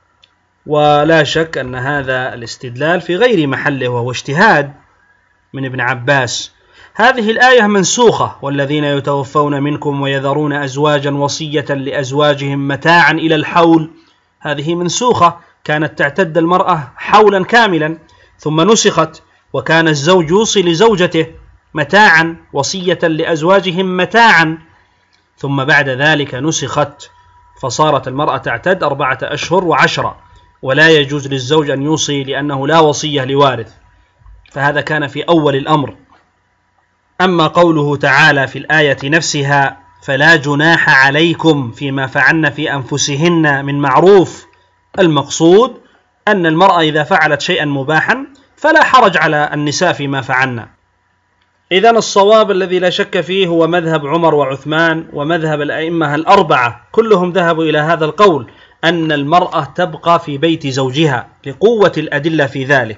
ولا شك أن هذا الاستدلال في غير محله، وهو اجتهاد من ابن عباس. هذه الآية منسوخة: والذين يتوفون منكم ويذرون أزواجا وصية لأزواجهم متاعا إلى الحول. هذه منسوخة، كانت تعتد المرأة حولا كاملا ثم نسخت، وكان الزوج يوصي لزوجته متاعا، وصية لأزواجهم متاعا، ثم بعد ذلك نسخت فصارت المرأة تعتد أربعة أشهر وعشرة، ولا يجوز للزوج أن يوصي لأنه لا وصية لوارث. فهذا كان في أول الأمر. أما قوله تعالى في الآية نفسها: فلا جناح عليكم فيما فعلن في أنفسهن من معروف، المقصود أن المرأة إذا فعلت شيئا مباحا فلا حرج على النساء فيما فعلن. إذن الصواب الذي لا شك فيه هو مذهب عمر وعثمان، ومذهب الأئمة الأربعة كلهم ذهبوا إلى هذا القول، أن المرأة تبقى في بيت زوجها لقوة الأدلة في ذلك.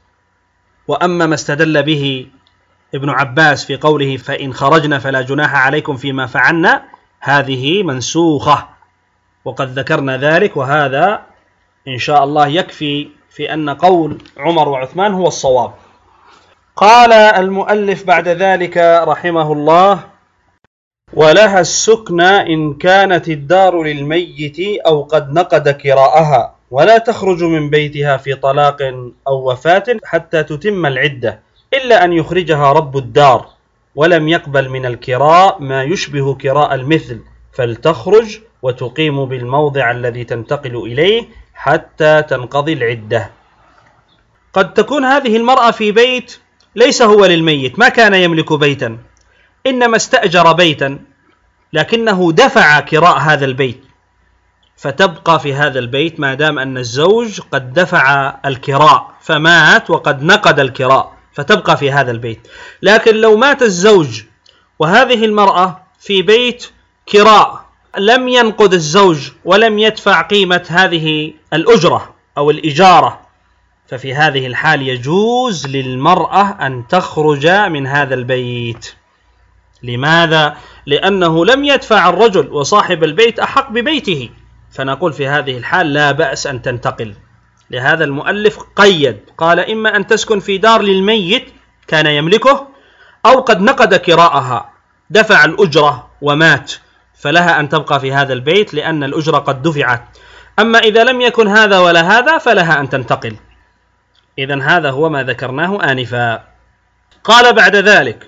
وأما ما استدل به ابن عباس في قوله: فإن خرجنا فلا جناح عليكم فيما فعلنا، هذه منسوخة، وقد ذكرنا ذلك، وهذا إن شاء الله يكفي في أن قول عمر وعثمان هو الصواب. قال المؤلف بعد ذلك رحمه الله: ولها السكنى إن كانت الدار للميت أو قد نقد كراءها، ولا تخرج من بيتها في طلاق أو وفاة حتى تتم العدة، إلا أن يخرجها رب الدار، ولم يقبل من الكراء ما يشبه كراء المثل، فلتخرج وتقيم بالموضع الذي تنتقل إليه حتى تنقضي العدة. قد تكون هذه المرأة في بيت ليس هو للميت، ما كان يملك بيتا، إنما استأجر بيتا، لكنه دفع كراء هذا البيت، فتبقى في هذا البيت ما دام أن الزوج قد دفع الكراء، فمات وقد نقد الكراء، فتبقى في هذا البيت. لكن لو مات الزوج وهذه المرأة في بيت كراء، لم ينقد الزوج ولم يدفع قيمة هذه الأجرة أو الإجارة، ففي هذه الحال يجوز للمرأة أن تخرج من هذا البيت. لماذا؟ لأنه لم يدفع الرجل، وصاحب البيت أحق ببيته، فنقول في هذه الحال لا بأس أن تنتقل. لهذا المؤلف قيد، قال: إما أن تسكن في دار للميت كان يملكه، أو قد نقد كراءها دفع الأجرة ومات، فلها أن تبقى في هذا البيت لأن الأجرة قد دفعت. أما إذا لم يكن هذا ولا هذا فلها أن تنتقل. إذن هذا هو ما ذكرناه آنفا. قال بعد ذلك: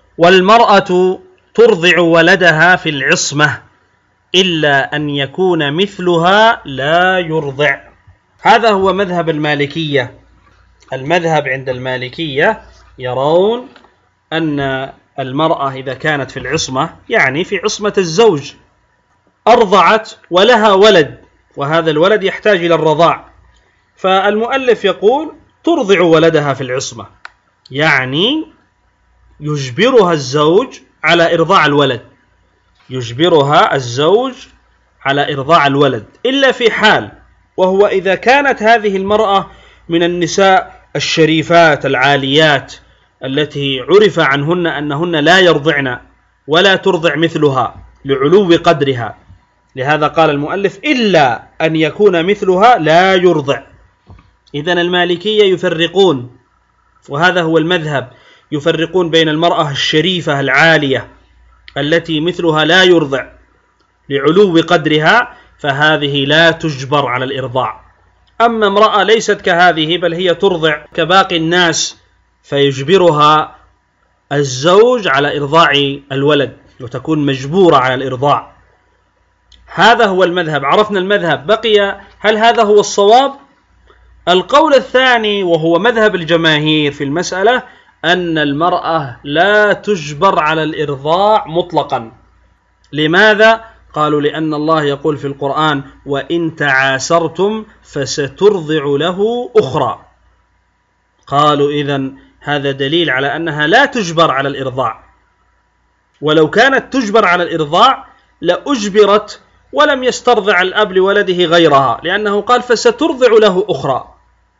والمرأة ترضع ولدها في العصمة إلا أن يكون مثلها لا يرضع. هذا هو مذهب المالكية. المذهب عند المالكية يرون أن المرأة إذا كانت في العصمة، يعني في عصمة الزوج، أرضعت ولها ولد، وهذا الولد يحتاج إلى الرضاع، فالمؤلف يقول ترضع ولدها في العصمة، يعني يجبرها الزوج على إرضاع الولد، يجبرها الزوج على إرضاع الولد، إلا في حال، وهو إذا كانت هذه المرأة من النساء الشريفات العاليات التي عرف عنهن أنهن لا يرضعن ولا ترضع مثلها لعلو قدرها. لهذا قال المؤلف إلا أن يكون مثلها لا يرضع. إذن المالكية يفرقون، وهذا هو المذهب، يفرقون بين المرأة الشريفة العالية التي مثلها لا يرضع لعلو قدرها، فهذه لا تجبر على الإرضاع. أما امرأة ليست كهذه بل هي ترضع كباقي الناس، فيجبرها الزوج على إرضاع الولد وتكون مجبورة على الإرضاع. هذا هو المذهب. عرفنا المذهب، بقي هل هذا هو الصواب؟ القول الثاني وهو مذهب الجماهير في المسألة أن المرأة لا تجبر على الإرضاع مطلقا. لماذا؟ قالوا لأن الله يقول في القرآن: وإن تعاسرتم فسترضع له أخرى. قالوا إذن هذا دليل على أنها لا تجبر على الإرضاع، ولو كانت تجبر على الإرضاع لأجبرت ولم يسترضع الأب لولده غيرها، لأنه قال فسترضع له أخرى.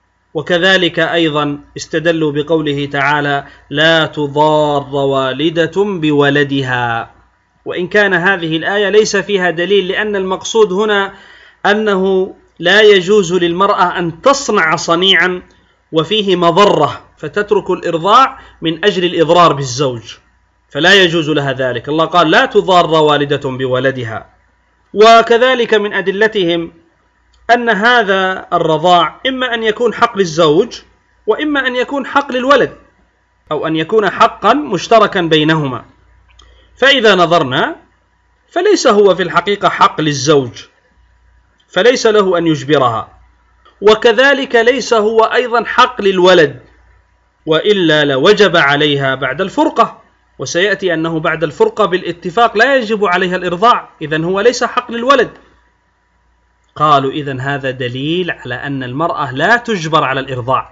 وكذلك أيضا استدلوا بقوله تعالى: لا تضار والدة بولدها، وإن كان هذه الآية ليس فيها دليل، لأن المقصود هنا أنه لا يجوز للمرأة أن تصنع صنيعا وفيه مضرة فتترك الإرضاع من أجل الإضرار بالزوج، فلا يجوز لها ذلك. الله قال: لا تضار والدة بولدها. وكذلك من أدلتهم أن هذا الرضاع إما أن يكون حق للزوج وإما أن يكون حق للولد، أو أن يكون حقا مشتركا بينهما. فإذا نظرنا فليس هو في الحقيقة حق للزوج، فليس له أن يجبرها، وكذلك ليس هو أيضا حق للولد، وإلا لوجب عليها بعد الفرقة، وسيأتي أنه بعد الفرقة بالاتفاق لا يجب عليها الإرضاع، إذن هو ليس حق للولد. قالوا إذن هذا دليل على أن المرأة لا تجبر على الإرضاع،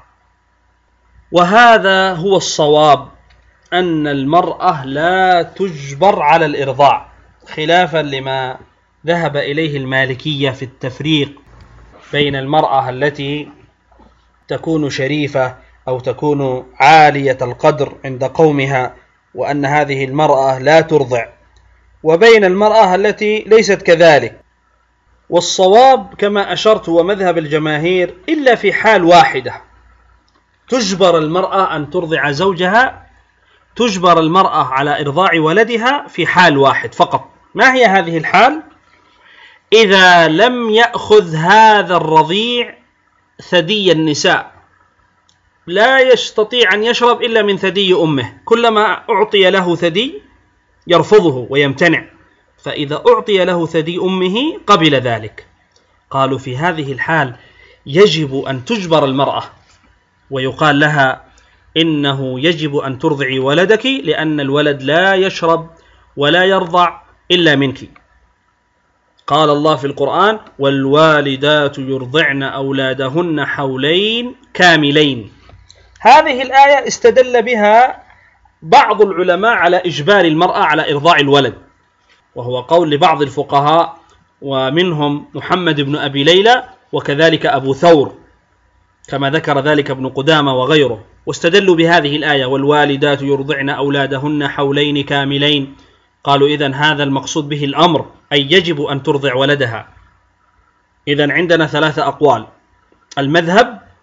وهذا هو الصواب، أن المرأة لا تجبر على الإرضاع، خلافا لما ذهب إليه المالكية في التفريق بين المرأة التي تكون شريفة أو تكون عالية القدر عند قومها وأن هذه المرأة لا ترضع، وبين المرأة التي ليست كذلك. والصواب كما أشرت هو مذهب الجماهير، إلا في حال واحدة تجبر المرأة أن ترضع زوجها، تجبر المرأة على إرضاع ولدها في حال واحد فقط. ما هي هذه الحال؟ إذا لم يأخذ هذا الرضيع ثدي النساء، لا يستطيع أن يشرب إلا من ثدي أمه، كلما أعطي له ثدي يرفضه ويمتنع، فإذا أعطي له ثدي أمه قبل ذلك. قالوا في هذه الحال يجب أن تجبر المرأة، ويقال لها إنه يجب أن ترضعي ولدك، لأن الولد لا يشرب ولا يرضع إلا منك. قال الله في القرآن: والوالدات يرضعن أولادهن حولين كاملين. هذه الآية استدل بها بعض العلماء على إجبار المرأة على إرضاع الولد، وهو قول لبعض الفقهاء ومنهم محمد بن أبي ليلى وكذلك أبو ثور، كما ذكر ذلك ابن قدامة وغيره، واستدلوا بهذه الآية: والوالدات يرضعن أولادهن حولين كاملين. قالوا إذن هذا المقصود به الأمر، أي يجب أن ترضع ولدها. إذن عندنا ثلاثة أقوال: المذهب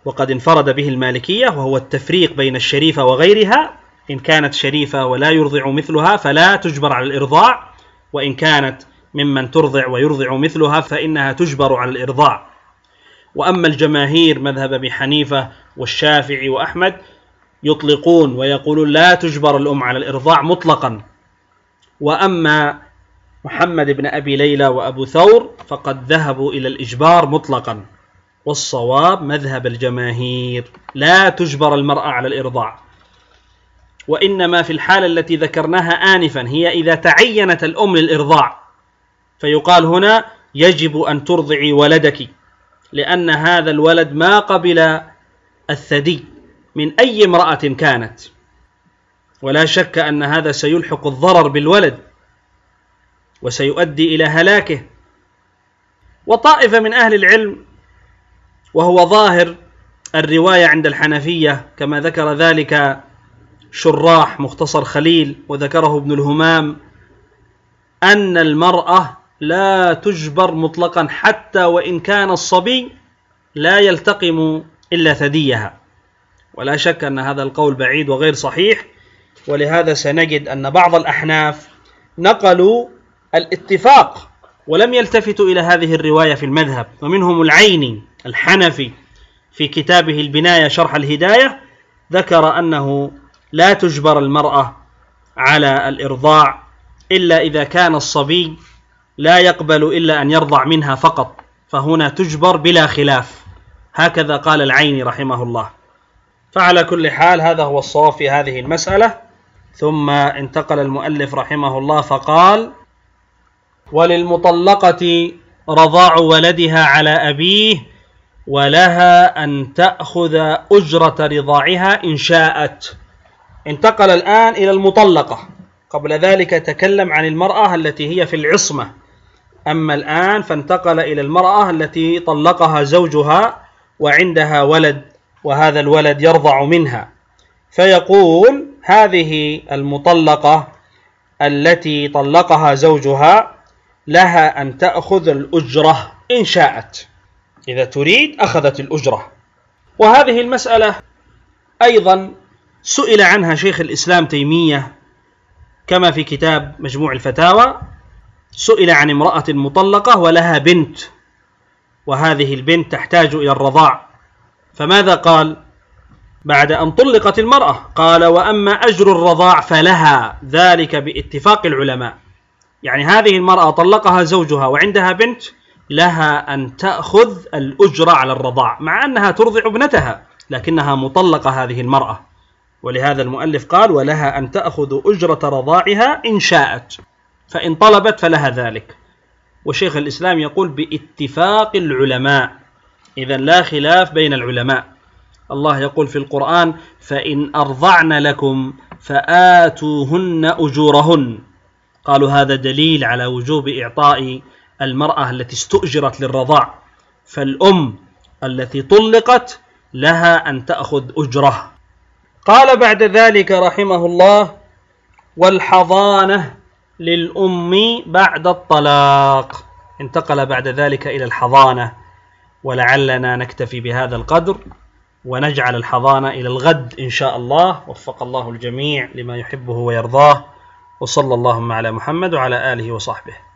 وقد انفرد به المالكية، وهو التفريق بين الشريفة وغيرها. إن كانت شريفة ولا يرضع مثلها فلا تجبر على الإرضاع، وإن كانت ممن ترضع ويرضع مثلها فإنها تجبر على الإرضاع. وأما الجماهير مذهب أبي حنيفة والشافعي وأحمد يطلقون ويقولون لا تجبر الأم على الإرضاع مطلقا. وأما محمد بن أبي ليلى وأبو ثور فقد ذهبوا إلى الإجبار مطلقا، والصواب مذهب الجماهير، لا تجبر المرأة على الإرضاع، وإنما في الحالة التي ذكرناها آنفا هي إذا تعينت الأم للإرضاع، فيقال هنا يجب أن ترضعي ولدك، لأن هذا الولد ما قبل الثدي من أي امرأة كانت، ولا شك أن هذا سيلحق الضرر بالولد وسيؤدي إلى هلاكه. وطائفة من أهل العلم، وهو ظاهر الرواية عند الحنفية كما ذكر ذلك شراح مختصر خليل وذكره ابن الهمام، أن المرأة لا تجبر مطلقا حتى وإن كان الصبي لا يلتقم إلا ثديها، ولا شك أن هذا القول بعيد وغير صحيح. ولهذا سنجد أن بعض الأحناف نقلوا الاتفاق ولم يلتفتوا إلى هذه الرواية في المذهب، ومنهم العيني الحنفي في كتابه البناية شرح الهداية ذكر أنه لا تجبر المرأة على الإرضاع إلا إذا كان الصبي لا يقبل إلا أن يرضع منها فقط، فهنا تجبر بلا خلاف، هكذا قال العيني رحمه الله. فعلى كل حال هذا هو الصواب في هذه المسألة. ثم انتقل المؤلف رحمه الله فقال: وللمطلقة رضاع ولدها على أبيه ولها أن تأخذ أجرة رضاعها إن شاءت. انتقل الآن إلى المطلقة، قبل ذلك تكلم عن المرأة التي هي في العصمة، أما الآن فانتقل إلى المرأة التي طلقها زوجها وعندها ولد، وهذا الولد يرضع منها. فيقول: هذه المطلقة التي طلقها زوجها لها أن تأخذ الأجرة إن شاءت، إذا تريد أخذت الأجرة. وهذه المسألة أيضا سئل عنها شيخ الإسلام تيمية كما في كتاب مجموع الفتاوى، سئل عن امرأة مطلقة ولها بنت، وهذه البنت تحتاج إلى الرضاع، فماذا قال بعد أن طلقت المرأة؟ قال: وأما أجر الرضاع فلها، ذلك باتفاق العلماء. يعني هذه المرأة طلقها زوجها وعندها بنت، لها أن تأخذ الأجرة على الرضاع، مع أنها ترضع ابنتها لكنها مطلقة هذه المرأة، ولهذا المؤلف قال: ولها أن تأخذ أجرة رضاعها إن شاءت، فإن طلبت فلها ذلك. وشيخ الإسلام يقول باتفاق العلماء، إذن لا خلاف بين العلماء. الله يقول في القرآن: فإن أرضعن لكم فآتوهن أجورهن. قالوا هذا دليل على وجوب إعطاء المرأة التي استؤجرت للرضاع، فالأم التي طلقت لها أن تأخذ أجره. قال بعد ذلك رحمه الله: والحضانة للأم بعد الطلاق. انتقل بعد ذلك إلى الحضانة، ولعلنا نكتفي بهذا القدر ونجعل الحضانة إلى الغد إن شاء الله. وفق الله الجميع لما يحبه ويرضاه، وصلى اللهم على محمد وعلى آله وصحبه.